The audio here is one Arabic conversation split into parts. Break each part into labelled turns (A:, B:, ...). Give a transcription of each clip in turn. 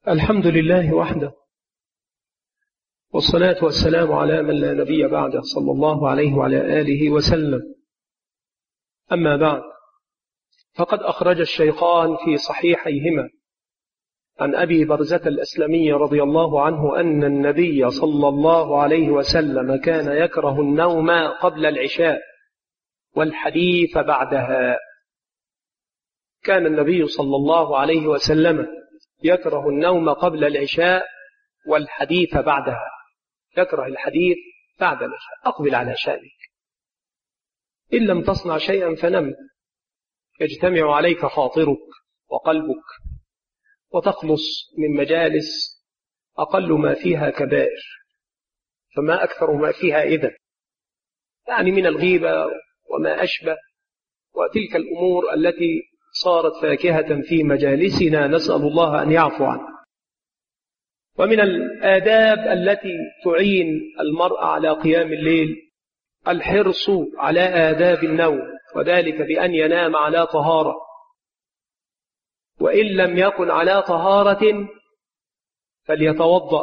A: الحمد لله وحده، والصلاة والسلام على من لا نبي بعده صلى الله عليه وعلى آله وسلم. أما بعد، فقد أخرج الشيخان في صحيحيهما عن أبي برزة الأسلمي رضي الله عنه أن النبي صلى الله عليه وسلم كان يكره النوم قبل العشاء والحديث بعدها. كان النبي صلى الله عليه وسلم يكره النوم قبل العشاء والحديث بعدها. يكره الحديث بعد العشاء. أقبل على شأنك، إن لم تصنع شيئا فنم، يجتمع عليك خاطرك وقلبك وتخلص من مجالس أقل ما فيها كبائر، فما أكثر ما فيها إذن، يعني من الغيبة وما أشبه، وتلك الأمور التي صارت فاكهة في مجالسنا، نسأل الله أن يعفو عنها. ومن الآداب التي تعين المرء على قيام الليل الحرص على آداب النوم، وذلك بأن ينام على طهارة، وإن لم يكن على طهارة فليتوضأ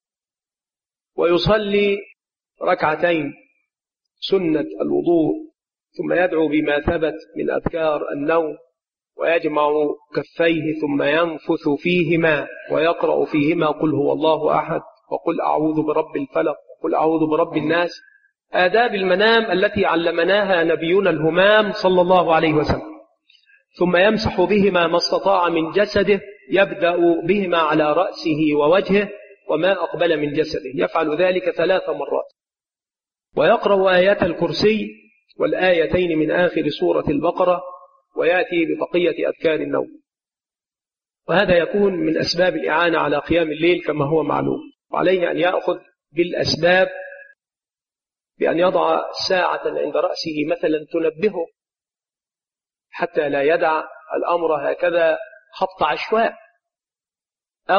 A: ويصلي ركعتين سنة الوضوء، ثم يدعو بما ثبت من أذكار النوم، ويجمع كفيه ثم ينفث فيهما ويقرأ فيهما قل هو الله أحد وقل أعوذ برب الفلق وقل أعوذ برب الناس. آداب المنام التي علمناها نبينا الهمام صلى الله عليه وسلم. ثم يمسح بهما ما استطاع من جسده، يبدأ بهما على رأسه ووجهه وما أقبل من جسده، يفعل ذلك 3 مرات، ويقرأ آيات الكرسي والآيتين من آخر سورة البقرة، ويأتي ببقية أذكار النوم. وهذا يكون من أسباب الإعانة على قيام الليل كما هو معلوم. وعليه أن يأخذ بالأسباب بأن يضع ساعة عند رأسه مثلا تنبهه، حتى لا يدع الأمر هكذا خبط عشواء، أو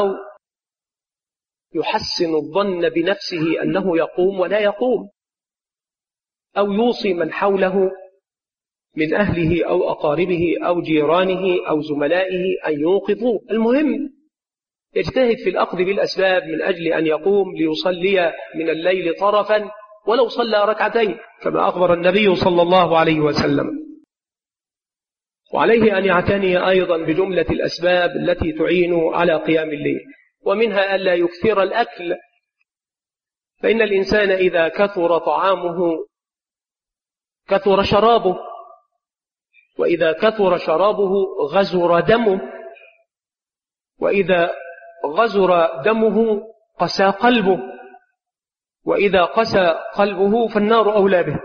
A: يحسن الظن بنفسه أنه يقوم ولا يقوم، أو يوصي من حوله من أهله أو أقاربه أو جيرانه أو زملائه أن يوقظوه. المهم يجتهد في الأخذ بالأسباب من أجل أن يقوم ليصلي من الليل طرفا ولو صلى ركعتين كما أخبر النبي صلى الله عليه وسلم. وعليه أن يعتني أيضا بجملة الأسباب التي تعين على قيام الليل، ومنها ألا يكثر الأكل، فإن الإنسان إذا كثر طعامه كثر شرابه، وإذا كثر شرابه غزر دمه، وإذا غزر دمه قسى قلبه، وإذا قسى قلبه فالنار أولى به.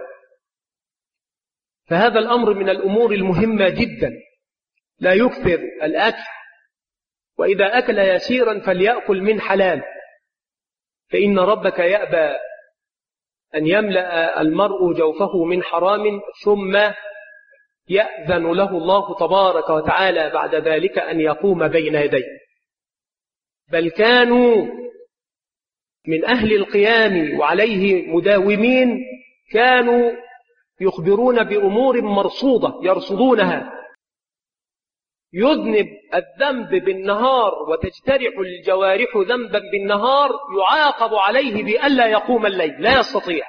A: فهذا الأمر من الأمور المهمة جدا، لا يكثر الأكل، وإذا أكل يسيرا فليأكل من حلال، فإن ربك يأبى أن يملأ المرء جوفه من حرام ثم يأذن له الله تبارك وتعالى بعد ذلك أن يقوم بين يديه. بل كانوا من أهل القيام وعليه مداومين، كانوا يخبرون بأمور مرصودة يرصدونها. يذنب الذنب بالنهار وتجترح الجوارح ذنبا بالنهار، يعاقب عليه بألا يقوم الليل، لا يستطيع.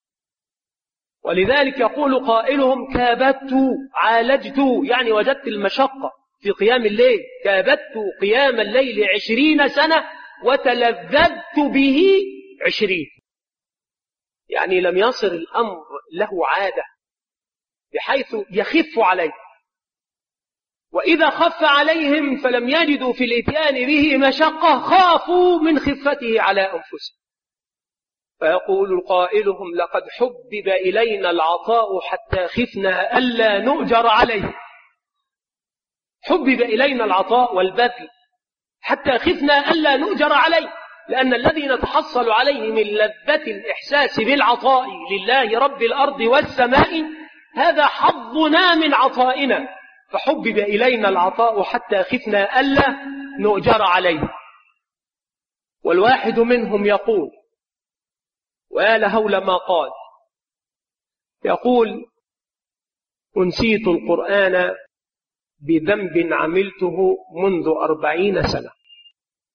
A: ولذلك يقول قائلهم كابدت عالجت، يعني وجدت المشقة في قيام الليل، كابدت قيام الليل 20 سنة وتلذذت به 20. يعني لم يصل الأمر له عادة بحيث يخف عليه، وإذا خف عليهم فلم يجدوا في الإتيان به مشقة، خافوا من خفته على أنفسهم. فيقول قائلهم لقد حبب إلينا العطاء حتى خفنا ألا نؤجر عليه. حبب إلينا العطاء والبذل حتى خفنا ألا نؤجر عليه، لأن الذي نتحصل عليه من لذة الإحساس بالعطاء لله رب الأرض والسماء هذا حظنا من عطائنا. فحبب إلينا العطاء حتى خفنا ألا نؤجر عليه. والواحد منهم يقول، ويا لهول ما قال، يقول أنسيت القرآن بذنب عملته منذ 40 سنة،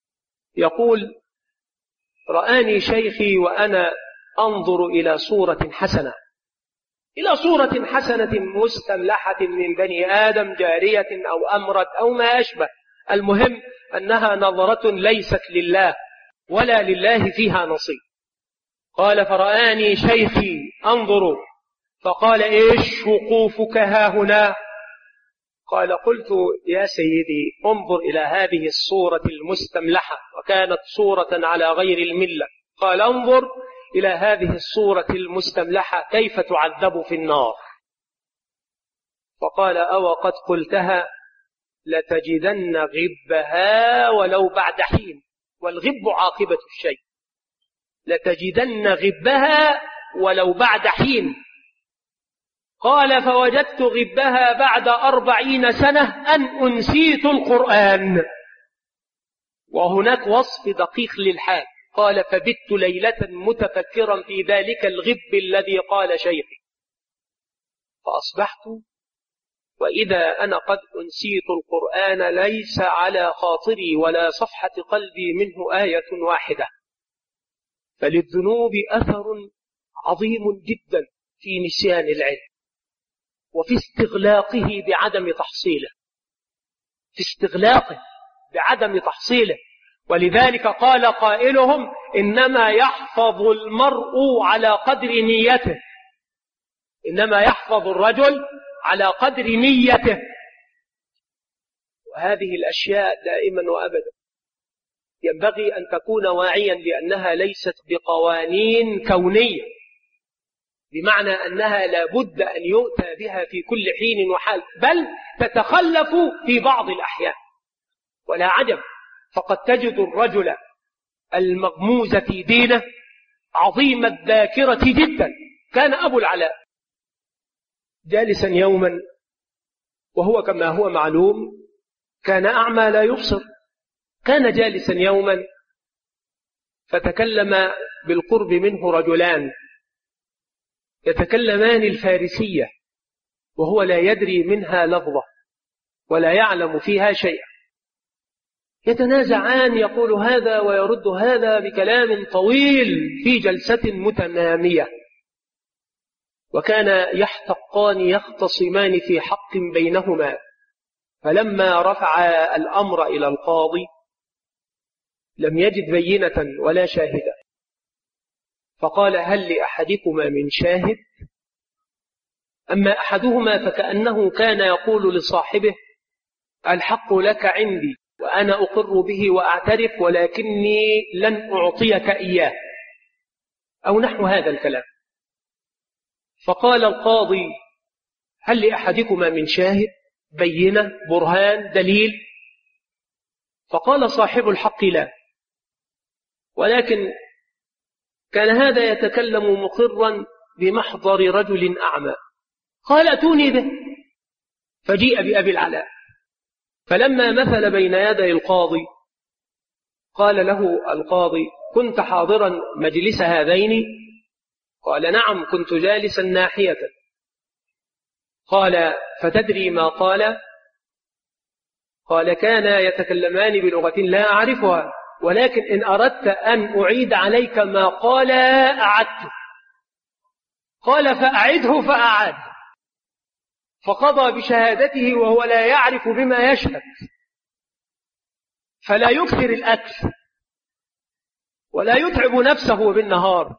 A: يقول: رآني شيخي وأنا أنظر إلى صورة حسنة، إلى صورة حسنة مستملحة من بني آدم، جارية أو أمرت أو ما أشبه، المهم أنها نظرة ليست لله ولا لله فيها نصيب. قال: فرآني شيخي أنظر فقال: إيش وقوفك هاهنا؟ قال: قلت: يا سيدي انظر إلى هذه الصورة المستملحة، وكانت صورة على غير الملة. قال: انظر إلى هذه الصورة المستملحة كيف تعذب في النار. فقال: أو قد قلتها لتجدن غبها ولو بعد حين، والغب عاقبة الشيء، لتجدن غبها ولو بعد حين. قال: فوجدت غبها بعد 40 سنة أن أنسيت القرآن. وهناك وصف دقيق للحال. قال: فبت ليلة متفكرا في ذلك الغب الذي قال شيخي، فأصبحت وإذا أنا قد أنسيت القرآن، ليس على خاطري ولا صفحة قلبي منه آية واحدة. فللذنوب أثر عظيم جدا في نسيان العلم، وفي استغلاقه بعدم تحصيله، في استغلاقه بعدم تحصيله. ولذلك قال قائلهم: إنما يحفظ المرء على قدر نيته، إنما يحفظ الرجل على قدر نيته. وهذه الأشياء دائما وأبدا ينبغي أن تكون واعيا لأنها ليست بقوانين كونية، بمعنى أنها لابد أن يؤتى بها في كل حين وحال، بل تتخلف في بعض الأحيان. ولا عجب، فقد تجد الرجل المغموز في دينه عظيم الذاكرة جدا. كان أبو العلاء جالسا يوما، وهو كما هو معلوم كان أعمى لا يبصر. كان جالسا يوما فتكلم بالقرب منه رجلان يتكلمان الفارسية، وهو لا يدري منها لفظة ولا يعلم فيها شيئا. يتنازعان، يقول هذا ويرد هذا بكلام طويل في جلسة متنامية. وكان يحتقان يختصمان في حق بينهما. فلما رفع الأمر إلى القاضي لم يجد بينة ولا شاهدا، فقال: هل لأحدكما من شاهد؟ أما أحدهما فكأنه كان يقول لصاحبه: الحق لك عندي وأنا أقر به وأعترف، ولكني لن أعطيك إياه، أو نحو هذا الكلام. فقال القاضي: هل لأحدكما من شاهد؟ بينة، برهان، دليل؟ فقال صاحب الحق: لا، ولكن كان هذا يتكلم مقرا بمحضر رجل أعمى. قال: أتوني به. فجيء بأبي العلاء، فلما مثل بين يدي القاضي قال له القاضي: كنت حاضرا مجلس هذين؟ قال: نعم، كنت جالسا ناحية. قال: فتدري ما قال؟ قال: كان يتكلمان بلغة لا أعرفها، ولكن إن أردت أن أعيد عليك ما قال أعدته. قال: فأعده. فأعاد، فقضى بشهادته وهو لا يعرف بما يشهد. فلا يكثر الأكل ولا يتعب نفسه بالنهار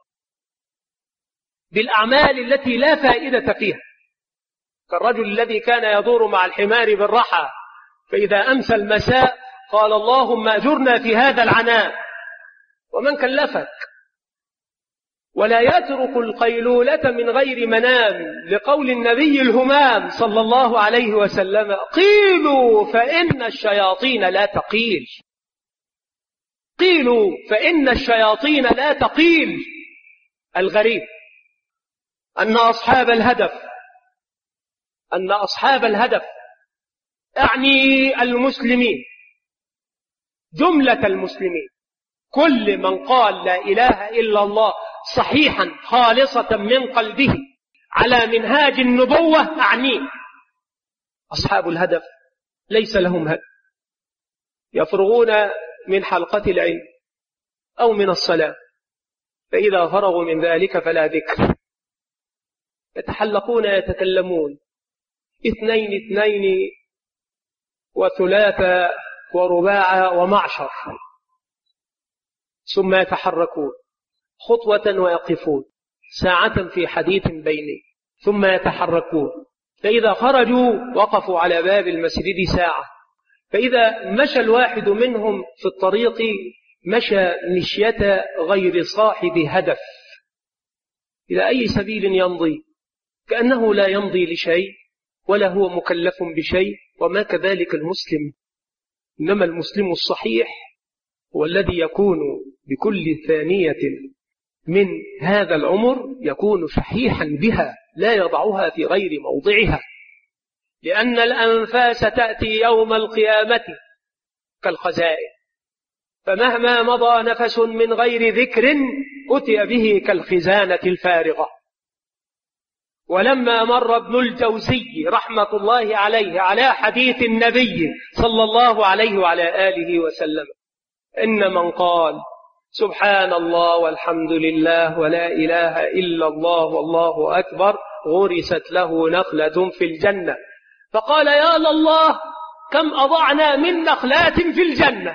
A: بالأعمال التي لا فائدة فيها، كالرجل الذي كان يدور مع الحمار بالرحى، فإذا أمسى المساء قال: اللهم أجرنا في هذا العناء. ومن كلفك؟ ولا يترك القيلولة من غير منام، لقول النبي الهمام صلى الله عليه وسلم: قيلوا فإن الشياطين لا تقيل، قيلوا فإن الشياطين لا تقيل. الغريب أن أصحاب الهدف أعني المسلمين، جملة المسلمين، كل من قال لا إله إلا الله صحيحا خالصة من قلبه على منهاج النبوة أعنيه. أصحاب الهدف ليس لهم هدف، يفرغون من حلقة العلم أو من الصلاة، فإذا فرغوا من ذلك فلا ذكر، يتحلقون يتكلمون 2 وثلاثة ورباع ومعشر، ثم يتحركون خطوة ويقفون ساعة في حديث بيني، ثم يتحركون، فإذا خرجوا وقفوا على باب المسجد ساعة، فإذا مشى الواحد منهم في الطريق مشى مشية غير صاحب هدف، إلى أي سبيل يمضي؟ كأنه لا يمضي لشيء ولا هو مكلف بشيء. وما كذلك المسلم، إنما المسلم الصحيح هو الذي يكون بكل ثانية من هذا العمر يكون صحيحا بها، لا يضعها في غير موضعها، لأن الأنفاس تأتي يوم القيامة كالخزائن، فمهما مضى نفس من غير ذكر أتي به كالخزانة الفارغة. ولما مر ابن الجوزي رحمة الله عليه على حديث النبي صلى الله عليه وعلى آله وسلم إن من قال سبحان الله والحمد لله ولا إله إلا الله والله أكبر غرست له نخلة في الجنة، فقال يا الله كم أضعنا من نخلات في الجنة،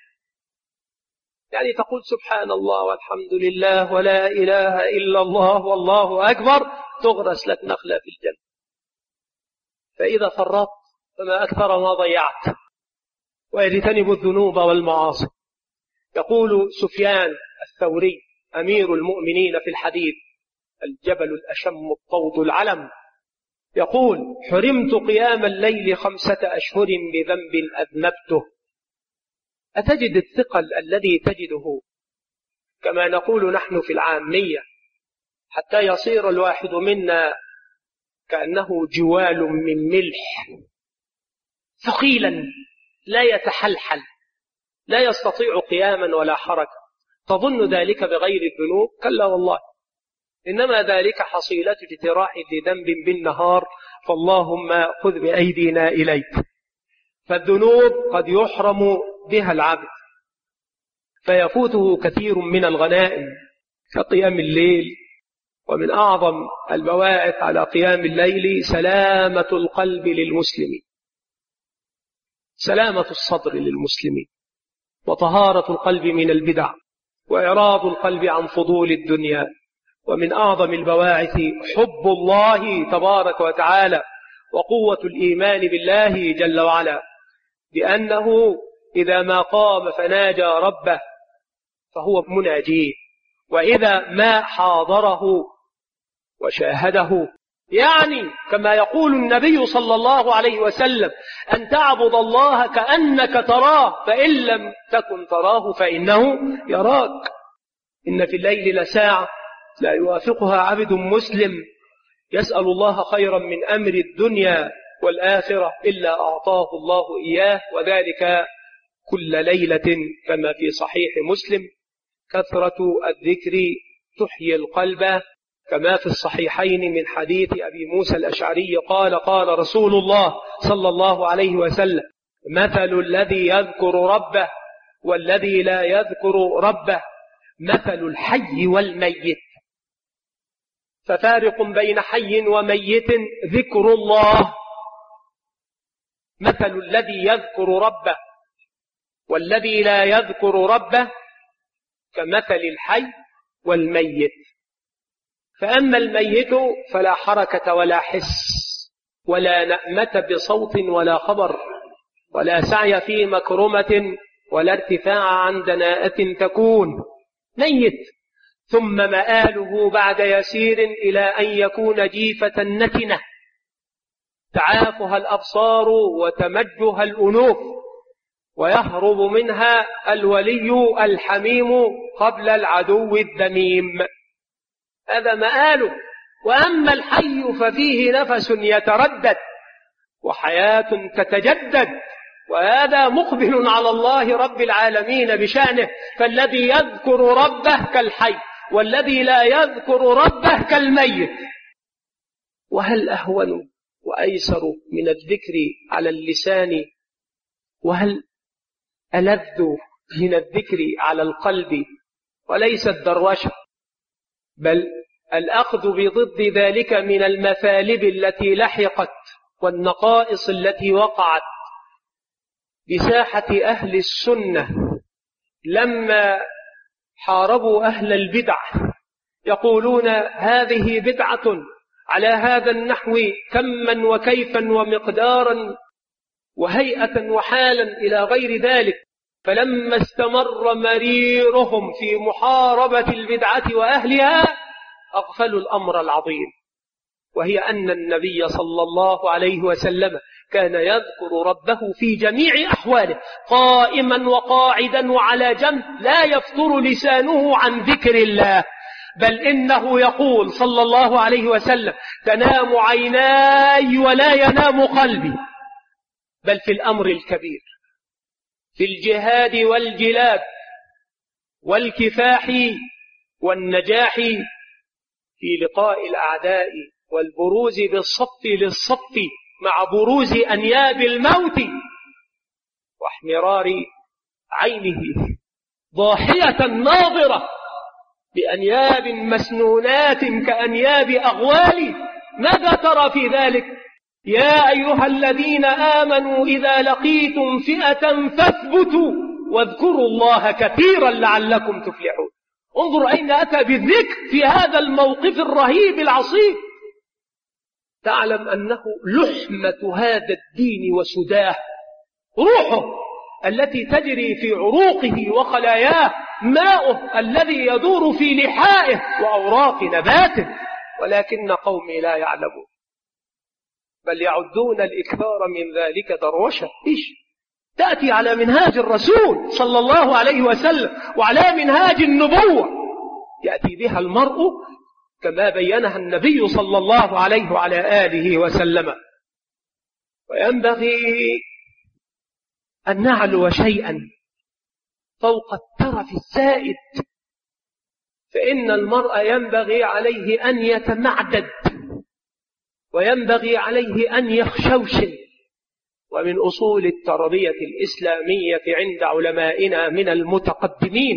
A: يعني تقول سبحان الله والحمد لله ولا إله إلا الله والله أكبر تغرس لك نخلة في الجنة. فإذا فرطت فما أكثر ما ضيعت. ويجتنب الذنوب والمعاصي. يقول سفيان الثوري أمير المؤمنين في الحديث الجبل الأشم الطود العلم، يقول حرمت قيام الليل 5 أشهر بذنب أذنبته. أتجد الثقل الذي تجده كما نقول نحن في العامية حتى يصير الواحد منا كأنه جوال من ملح ثقيلا لا يتحلحل لا يستطيع قياما ولا حركة، تظن ذلك بغير الذنوب؟ كلا والله، إنما ذلك حصيلة اجتراح لذنب بالنهار، فاللهم خذ بأيدينا إليك. فالذنوب قد يحرم بها العبد فيفوته كثير من الغنائم كقيام الليل. ومن أعظم البواعث على قيام الليل سلامة القلب للمسلمين، سلامة الصدر للمسلمين، وطهارة القلب من البدع، وإعراض القلب عن فضول الدنيا. ومن أعظم البواعث حب الله تبارك وتعالى وقوة الإيمان بالله جل وعلا، بأنه إذا ما قام فناجى ربه فهو مناجيه، وإذا ما حاضره وشاهده، يعني كما يقول النبي صلى الله عليه وسلم أن تعبد الله كأنك تراه فإن لم تكن تراه فإنه يراك. إن في الليل لساعة لا يوافقها عبد مسلم يسأل الله خيرا من أمر الدنيا والآخرة إلا أعطاه الله إياه، وذلك كل ليلة كما في صحيح مسلم. كثرة الذكر تحيي القلب، كما في الصحيحين من حديث أبي موسى الأشعري قال قال رسول الله صلى الله عليه وسلم مثل الذي يذكر ربه والذي لا يذكر ربه مثل الحي والميت، ففارق بين حي وميت ذكر الله. مثل الذي يذكر ربه والذي لا يذكر ربه كمثل الحي والميت. فأما الميت فلا حركة ولا حس ولا نأمة بصوت ولا خبر ولا سعي في مكرمة ولا ارتفاع عن دناءة تكون، ميت، ثم مآله بعد يسير إلى أن يكون جيفة نتنة تعافها الأبصار وتمجها الأنوف ويهرب منها الولي الحميم قبل العدو الذميم، هذا مآله. وأما الحي ففيه نفس يتردد وحياة تتجدد، وهذا مقبل على الله رب العالمين بشأنه. فالذي يذكر ربه كالحي والذي لا يذكر ربه كالميت. وهل أهون وأيسر من الذكر على اللسان؟ وهل ألذ من الذكر على القلب وليس الدروشة، بل الأخذ بضد ذلك من المثالب التي لحقت والنقائص التي وقعت بساحة أهل السنة لما حاربوا أهل البدع، يقولون هذه بدعة على هذا النحو كما وكيفا ومقدارا وهيئة وحالا إلى غير ذلك. فلما استمر مريرهم في محاربة البدعة وأهلها أغفلوا الأمر العظيم، وهي أن النبي صلى الله عليه وسلم كان يذكر ربه في جميع أحواله قائما وقاعدا وعلى جنب، لا يفتر لسانه عن ذكر الله، بل إنه يقول صلى الله عليه وسلم تنام عيناي ولا ينام قلبي. بل في الأمر الكبير، في الجهاد والجلاد والكفاح والنجاح في لقاء الأعداء والبروز بالصف للصف مع بروز أنياب الموت واحمرار عينه ضاحية ناظرة بأنياب مسنونات كأنياب أغوال. ماذا ترى في ذلك؟ يا أيها الذين آمنوا إذا لقيتم فئة فاثبتوا واذكروا الله كثيرا لعلكم تفلحون. انظر أين أتى بالذكر في هذا الموقف الرهيب العصيب. تعلم أنه لحمة هذا الدين وسداه، روحه التي تجري في عروقه وخلاياه، ماؤه الذي يدور في لحائه وأوراق نباته، ولكن قومي لا يعلمون، بل يعدون الإكثار من ذلك دروشة. تأتي على منهاج الرسول صلى الله عليه وسلم وعلى منهاج النبوة، يأتي بها المرء كما بينها النبي صلى الله عليه وعلى آله وسلم. وينبغي أن نعلو شيئا فوق الترف الزائد، فإن المرء ينبغي عليه أن يتمعدد وينبغي عليه أن يخشوشن. ومن أصول التربية الإسلامية عند علمائنا من المتقدمين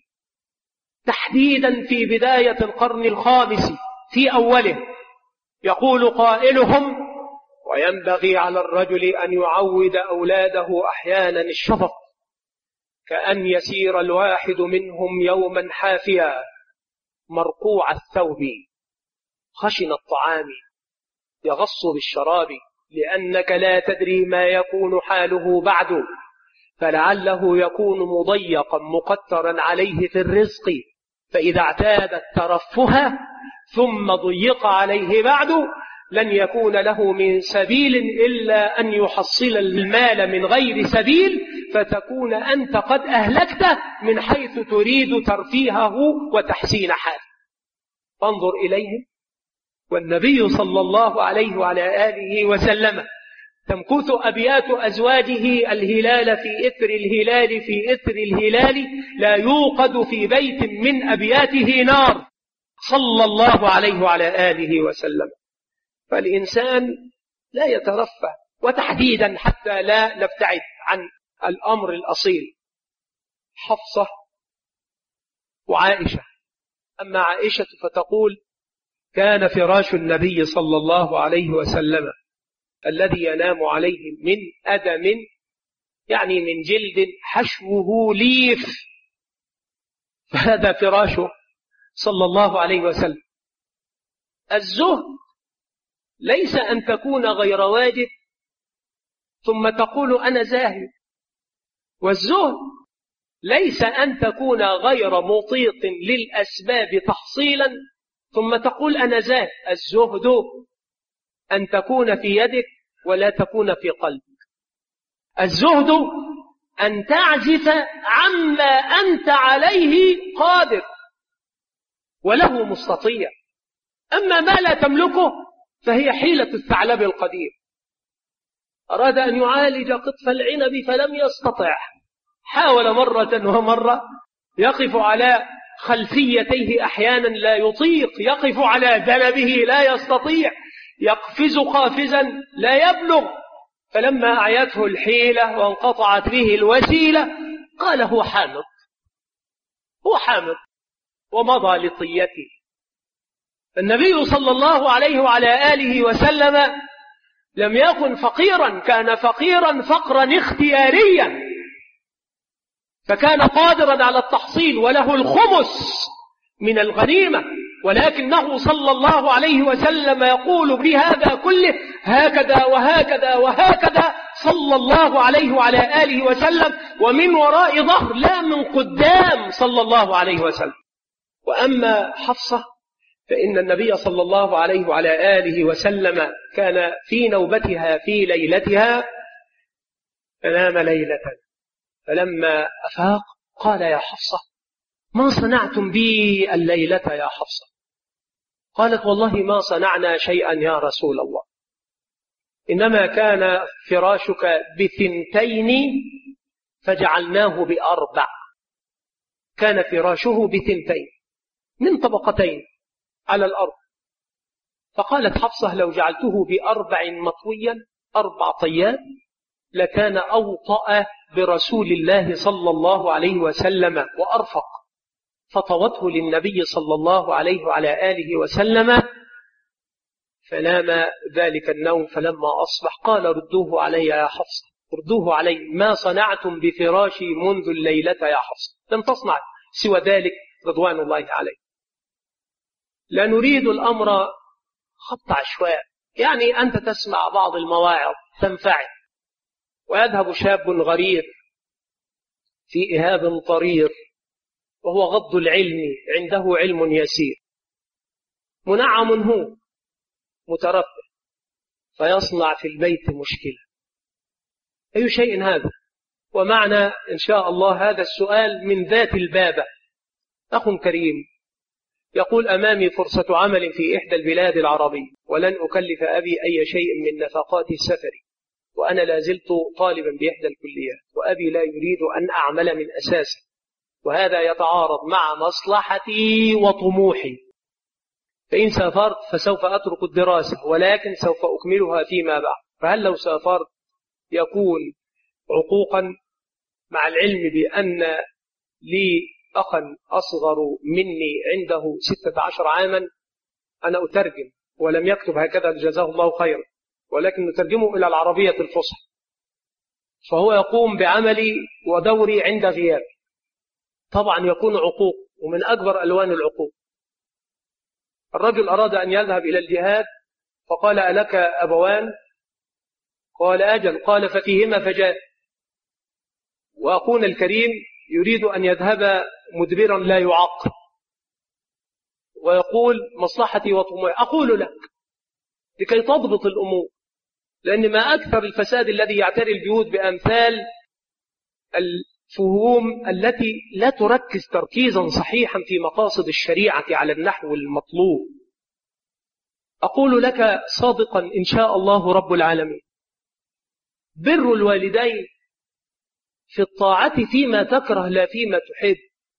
A: تحديدا في بداية القرن الخامس في أوله، يقول قائلهم: وينبغي على الرجل أن يعود أولاده أحيانا الشفق، كأن يسير الواحد منهم يوما حافيا مرقوع الثوب خشن الطعام يغص بالشراب، لأنك لا تدري ما يكون حاله بعد، فلعله يكون مضيقا مقترا عليه في الرزق، فإذا اعتاد الترفه ثم ضيق عليه بعد لن يكون له من سبيل إلا أن يحصل المال من غير سبيل، فتكون أنت قد أهلكته من حيث تريد ترفيهه وتحسين حاله. فانظر إليهم، والنبي صلى الله عليه وعلى آله وسلم تمكث أبيات أزواجه الهلال في إثر الهلال في إثر الهلال، لا يوقد في بيت من أبياته نار، صلى الله عليه وعلى آله وسلم. فالإنسان لا يترفه، وتحديدا حتى لا نبتعد عن الأمر الأصيل. حفصة وعائشة. أما عائشة فتقول: كان فراش النبي صلى الله عليه وسلم الذي ينام عليه من أدم، يعني من جلد حشوه ليف، فهذا فراشه صلى الله عليه وسلم. الزهد ليس أن تكون غير واجب ثم تقول أنا زاهد، والزهد ليس أن تكون غير مطيق للأسباب تحصيلا ثم تقول أنا زاهد. الزهد أن تكون في يدك ولا تكون في قلبك. الزهد أن تعزف عما أنت عليه قادر وله مستطيع. أما ما لا تملكه فهي حيلة الثعلب القدير، أراد أن يعالج قطف العنب فلم يستطع، حاول مرة ومرة، يقف على خلفيتيه أحيانا لا يطيق، يقف على ذنبه لا يستطيع، يقفز قافزا لا يبلغ. فلما أعيته الحيلة وانقطعت به الوسيلة قال هو حامض ومضى لطيته. النبي صلى الله عليه وعلى آله وسلم لم يكن فقيرا، كان فقيرا فقرا اختياريا، فكان قادرا على التحصيل وله الخمس من الغنيمة، ولكنه صلى الله عليه وسلم يقول بهذا كله هكذا وهكذا وهكذا صلى الله عليه وعلى آله وسلم، ومن وراء ظهر لا من قدام صلى الله عليه وسلم. وأما حفصة فإن النبي صلى الله عليه وعلى آله وسلم كان في نوبتها في ليلتها فنام ليلة، فلما أفاق قال يا حفصة ما صنعتم بي الليلة يا حفصة؟ قالت والله ما صنعنا شيئا يا رسول الله، إنما كان فراشك ب2 فجعلناه ب4. كان فراشه ب2 من طبقتين على الأرض. فقالت حفصة لو جعلته ب4 مطويا 4 طيات لكان أوطأ برسول الله صلى الله عليه وسلم وأرفق. فطوته للنبي صلى الله عليه وعلى آله وسلم فنام ذلك النوم. فلما أصبح قال ردوه علي يا حفصة، ردوه علي، ما صنعتم بفراشي منذ الليلة يا حفصة، لم تصنع سوى ذلك رضوان الله عليه. لا نريد الأمر خط عشواء، يعني أنت تسمع بعض المواعظ تنفعل، ويذهب شاب غرير في إهاب طرير وهو غض العلم عنده علم يسير، منعم هو مترفه، فيصنع في البيت مشكلة. أي شيء هذا؟ ومعنى إن شاء الله هذا السؤال من ذات البابة. أخ كريم يقول أمامي فرصة عمل في إحدى البلاد العربية ولن أكلف أبي أي شيء من نفقات السفر، وأنا لازلت طالبا بإحدى الكليات، وأبي لا يريد أن أعمل من أساسه، وهذا يتعارض مع مصلحتي وطموحي، فإن سافرت فسوف أترك الدراسة ولكن سوف أكملها فيما بعد، فهل لو سافرت يكون عقوقا؟ مع العلم بأن لي أخا أصغر مني عنده 16 عاما، أنا أترجم ولم يكتب هكذا جزاه الله خيرا، ولكن نترجمه إلى العربية الفصحى، فهو يقوم بعملي ودوري عند غياب، طبعا يكون عقوق، ومن أكبر ألوان العقوق. الرجل أراد أن يذهب إلى الجهاد فقال ألك أبوان؟ قال أجل. قال ففيهما فجاء. وأخونا الكريم يريد أن يذهب مدبرا لا يعاق، ويقول مصلحتي وطموحي. أقول لك لكي تضبط الأمور، لأن ما أكثر الفساد الذي يعتري البيوت بأمثال الفهوم التي لا تركز تركيزا صحيحا في مقاصد الشريعة على النحو المطلوب. أقول لك صادقا إن شاء الله رب العالمين، بر الوالدين في الطاعة فيما تكره لا فيما تحب.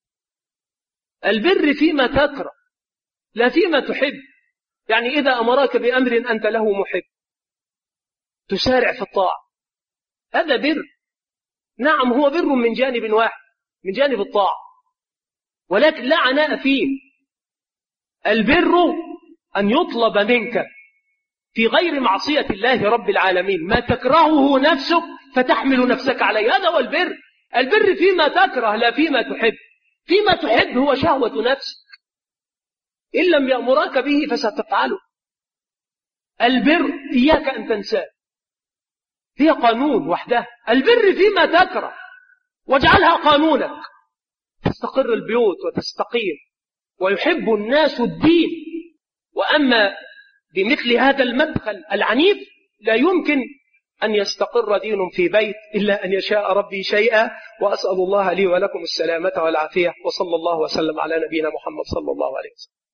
A: البر فيما تكره لا فيما تحب، يعني إذا أمرك بأمر أنت له محب تسارع في الطاعة، هذا بر. نعم هو بر من جانب واحد، من جانب الطاعة، ولكن لا عناء فيه. البر أن يطلب منك في غير معصية الله رب العالمين ما تكرهه نفسك فتحمل نفسك عليه، هذا هو البر. البر فيما تكره لا فيما تحب. فيما تحب هو شهوة نفسك، إن لم يأمرك به فستفعله. البر إياك أن تنساه، هي قانون وحده. البر فيما تكره واجعلها قانونك، تستقر البيوت وتستقيم ويحب الناس الدين. وأما بمثل هذا المدخل العنيف لا يمكن أن يستقر دين في بيت إلا أن يشاء ربي شيئا. وأسأل الله لي ولكم السلامة والعافية، وصلى الله وسلم على نبينا محمد صلى الله عليه وسلم.